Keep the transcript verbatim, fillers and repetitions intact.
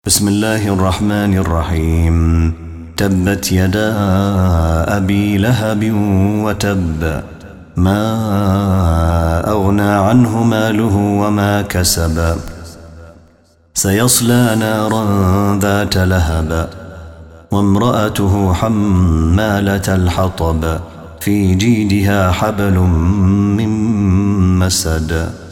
بسم الله الرحمن الرحيم. تبت يدا أبي لهب وتب، ما أغنى عنه ماله وما كسب، سيصلى نارا ذات لهب، وامرأته حمالة الحطب، في جيدها حبل من مسد.